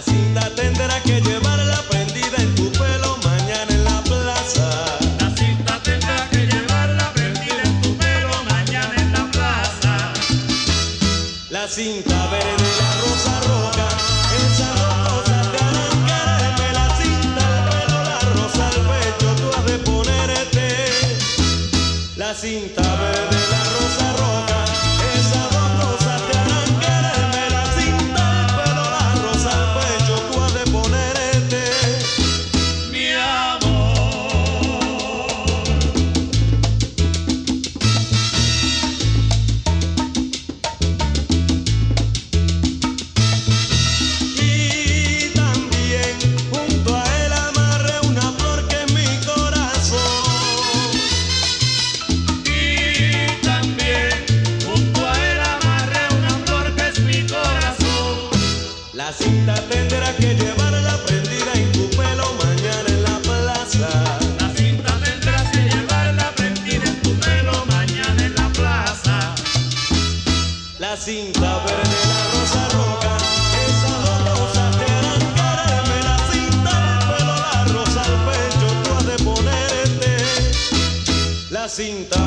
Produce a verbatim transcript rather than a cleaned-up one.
cinta tendrás que llevarla prendida en tu pelo mañana en la plaza. La cinta tendrás que llevarla prendida en tu pelo mañana en la plaza. La cinta verde, la rosa roja, esas dos cosas te harán quererme. La cinta al pelo, la rosa al pecho, tú has de ponerte. La cinta verde, la rosa roja, esas dos cosas te harán quererme. La cinta al pelo, la rosa al pecho, tú has de ponerte. Mi amor. Y también junto a él amarré una flor que es mi corazón. Y también junto a él amarré una flor que es mi corazón. La cinta tendrás que llevarla prendida en tu pelo mañana en la plaza. La cinta tendrás que llevarla prendida en tu pelo mañana en la plaza. La cinta verde, la rosa roja, esas dos cosas te harán quererme. La cinta al pelo, la rosa al pecho, tú has de ponerte. La cinta